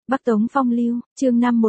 Bắc Tống Phong Lưu, chương năm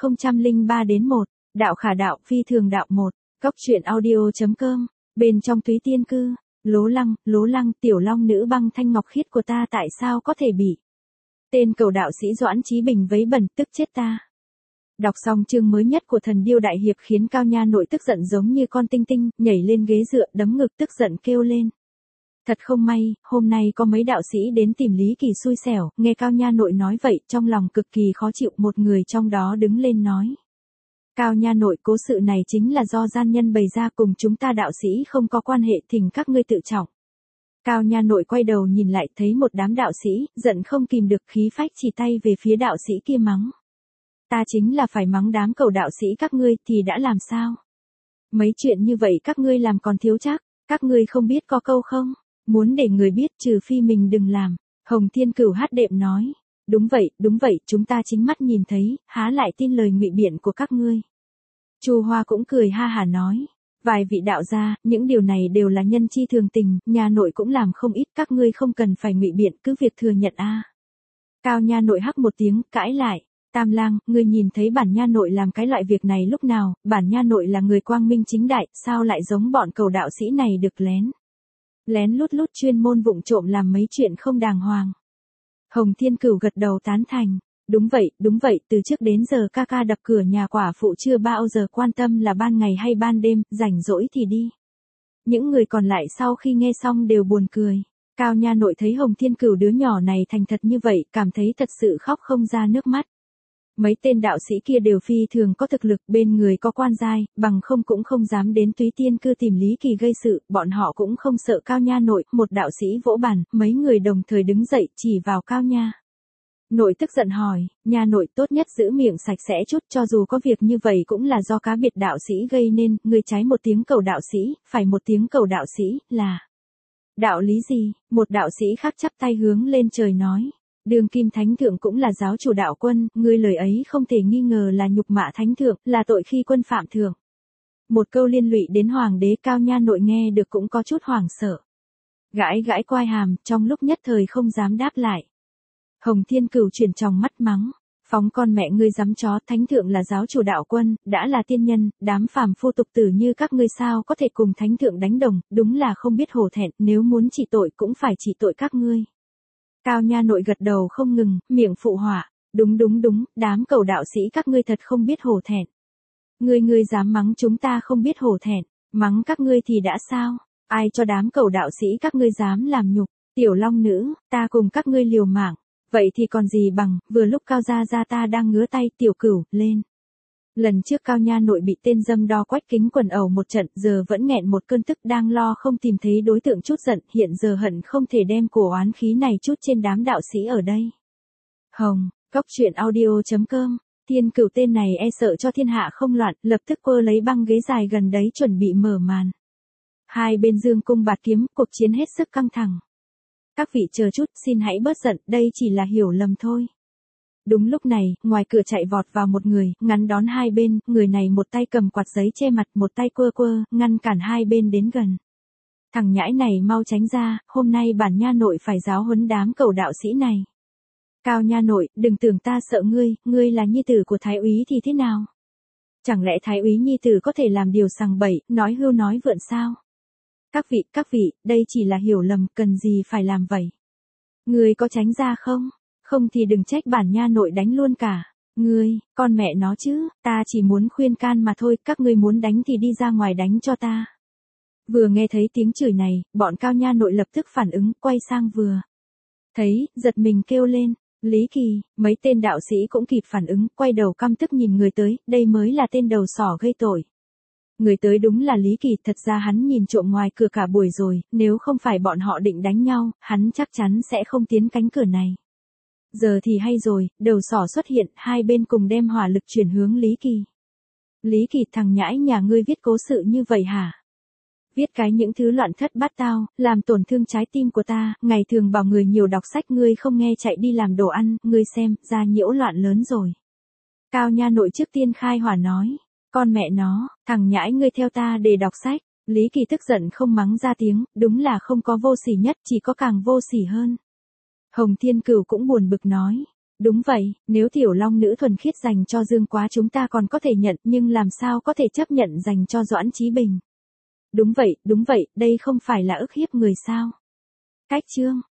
1003-1, Đạo Khả Đạo Phi Thường Đạo 1, Góc truyện audio.com, bên trong Túy Tiên Cư, Lố Lăng, tiểu long nữ băng thanh ngọc khiết của ta tại sao có thể bị tên cầu đạo sĩ Doãn Chí Bình vấy bẩn, tức chết ta. Đọc xong chương mới nhất của Thần Điêu Đại Hiệp khiến Cao Nha Nội tức giận giống như con tinh tinh, nhảy lên ghế dựa đấm ngực tức giận kêu lên. Thật không may, hôm nay có mấy đạo sĩ đến tìm Lý Kỳ xui xẻo, nghe Cao Nha Nội nói vậy, trong lòng cực kỳ khó chịu, một người trong đó đứng lên nói. Cao Nha Nội, cố sự này chính là do gian nhân bày ra, cùng chúng ta đạo sĩ không có quan hệ, thỉnh các ngươi tự trọng. Cao Nha Nội quay đầu nhìn lại thấy một đám đạo sĩ, giận không kìm được khí phách chỉ tay về phía đạo sĩ kia mắng. Ta chính là phải mắng đám cầu đạo sĩ các ngươi thì đã làm sao? Mấy chuyện như vậy các ngươi làm còn thiếu chắc, các ngươi không biết có câu không? Muốn để người biết trừ phi mình đừng làm. Hồng Thiên Cửu hát đệm nói. Đúng vậy, chúng ta chính mắt nhìn thấy, há lại tin lời ngụy biện của các ngươi. Chu Hoa cũng cười ha hả nói. Vài vị đạo gia, những điều này đều là nhân chi thường tình, Nha Nội cũng làm không ít, các ngươi không cần phải ngụy biện, cứ việc thừa nhận a. Cao Nha Nội hắc một tiếng, cãi lại. Tam Lang, ngươi nhìn thấy bản Nha Nội làm cái loại việc này lúc nào, bản Nha Nội là người quang minh chính đại, sao lại giống bọn cầu đạo sĩ này được lén lút chuyên môn vụng trộm làm mấy chuyện không đàng hoàng. Hồng Thiên Cửu gật đầu tán thành. Đúng vậy, từ trước đến giờ ca ca đập cửa nhà quả phụ chưa bao giờ quan tâm là ban ngày hay ban đêm, rảnh rỗi thì đi. Những người còn lại sau khi nghe xong đều buồn cười. Cao Nha Nội thấy Hồng Thiên Cửu đứa nhỏ này thành thật như vậy, cảm thấy thật sự khóc không ra nước mắt. Mấy tên đạo sĩ kia đều phi thường có thực lực, bên người có quan giai, bằng không cũng không dám đến Túy Tiên Cư tìm Lý Kỳ gây sự, bọn họ cũng không sợ Cao Nha Nội. Một đạo sĩ vỗ bàn, mấy người đồng thời đứng dậy chỉ vào Cao Nha Nội tức giận hỏi, Nha Nội tốt nhất giữ miệng sạch sẽ chút, cho dù có việc như vậy cũng là do cá biệt đạo sĩ gây nên, người trái một tiếng cầu đạo sĩ, phải một tiếng cầu đạo sĩ, là đạo lý gì? Một đạo sĩ khác chắp tay hướng lên trời nói. Đường Kim Thánh Thượng cũng là giáo chủ đạo quân, ngươi lời ấy không thể nghi ngờ là nhục mạ Thánh Thượng, là tội khi quân phạm thượng. Một câu liên lụy đến Hoàng đế. Cao Nha Nội nghe được cũng có chút hoảng sợ. Gãi quai hàm, trong lúc nhất thời không dám đáp lại. Hồng Thiên Cửu chuyển tròng mắt mắng. Phóng con mẹ ngươi dám chó, Thánh Thượng là giáo chủ đạo quân, đã là tiên nhân, đám phàm phu tục tử như các ngươi sao có thể cùng Thánh Thượng đánh đồng, đúng là không biết hổ thẹn, nếu muốn trị tội cũng phải trị tội các ngươi. Cao Nha Nội gật đầu không ngừng, miệng phụ họa. Đúng, đám cầu đạo sĩ các ngươi thật không biết hổ thẹn. Ngươi dám mắng chúng ta không biết hổ thẹn, mắng các ngươi thì đã sao? Ai cho đám cầu đạo sĩ các ngươi dám làm nhục? Tiểu long nữ, ta cùng các ngươi liều mạng. Vậy thì còn gì bằng, vừa lúc Cao gia ta đang ngứa tay, Tiểu Cửu, lên. Lần trước Cao Nha Nội bị tên dâm đo Quách Kính quần ẩu một trận, giờ vẫn nghẹn một cơn tức, đang lo không tìm thấy đối tượng chút giận, hiện giờ hận không thể đem cổ oán khí này chút trên đám đạo sĩ ở đây. Hồng, Góc truyện audio.com, Thiên Cửu tên này e sợ cho thiên hạ không loạn, lập tức quơ lấy băng ghế dài gần đấy chuẩn bị mở màn. Hai bên dương cung bạt kiếm, cuộc chiến hết sức căng thẳng. Các vị chờ chút, xin hãy bớt giận, đây chỉ là hiểu lầm thôi. Đúng lúc này, ngoài cửa chạy vọt vào một người, ngăn đón hai bên, người này một tay cầm quạt giấy che mặt, một tay quơ, ngăn cản hai bên đến gần. Thằng nhãi này mau tránh ra, hôm nay bản Nha Nội phải giáo huấn đám cầu đạo sĩ này. Cao Nha Nội, đừng tưởng ta sợ ngươi là nhi tử của Thái úy thì thế nào? Chẳng lẽ Thái úy nhi tử có thể làm điều sằng bậy, nói hưu nói vượn sao? Các vị, đây chỉ là hiểu lầm, cần gì phải làm vậy? Ngươi có tránh ra không? Không thì đừng trách bản Nha Nội đánh luôn cả. Ngươi, con mẹ nó chứ, ta chỉ muốn khuyên can mà thôi, các ngươi muốn đánh thì đi ra ngoài đánh cho ta. Vừa nghe thấy tiếng chửi này, bọn Cao Nha Nội lập tức phản ứng, quay sang vừa thấy, giật mình kêu lên. Lý Kỳ, mấy tên đạo sĩ cũng kịp phản ứng, quay đầu căm tức nhìn người tới, đây mới là tên đầu sỏ gây tội. Người tới đúng là Lý Kỳ, thật ra hắn nhìn trộm ngoài cửa cả buổi rồi, nếu không phải bọn họ định đánh nhau, hắn chắc chắn sẽ không tiến cánh cửa này. Giờ thì hay rồi, đầu sỏ xuất hiện, hai bên cùng đem hỏa lực chuyển hướng Lý Kỳ. Lý Kỳ, thằng nhãi nhà ngươi viết cố sự như vậy hả? Viết cái những thứ loạn thất bát tao, làm tổn thương trái tim của ta, ngày thường bảo người nhiều đọc sách ngươi không nghe chạy đi làm đồ ăn, ngươi xem, ra nhiễu loạn lớn rồi. Cao Nha Nội trước tiên khai hỏa nói, con mẹ nó, thằng nhãi ngươi theo ta để đọc sách. Lý Kỳ tức giận không mắng ra tiếng, đúng là không có vô sỉ nhất, chỉ có càng vô sỉ hơn. Hồng Thiên Cửu cũng buồn bực nói, Đúng vậy, nếu tiểu long nữ thuần khiết dành cho Dương Quá chúng ta còn có thể nhận, nhưng làm sao có thể chấp nhận dành cho Doãn Chí Bình. Đúng vậy, đây không phải là ức hiếp người sao. Cách chương.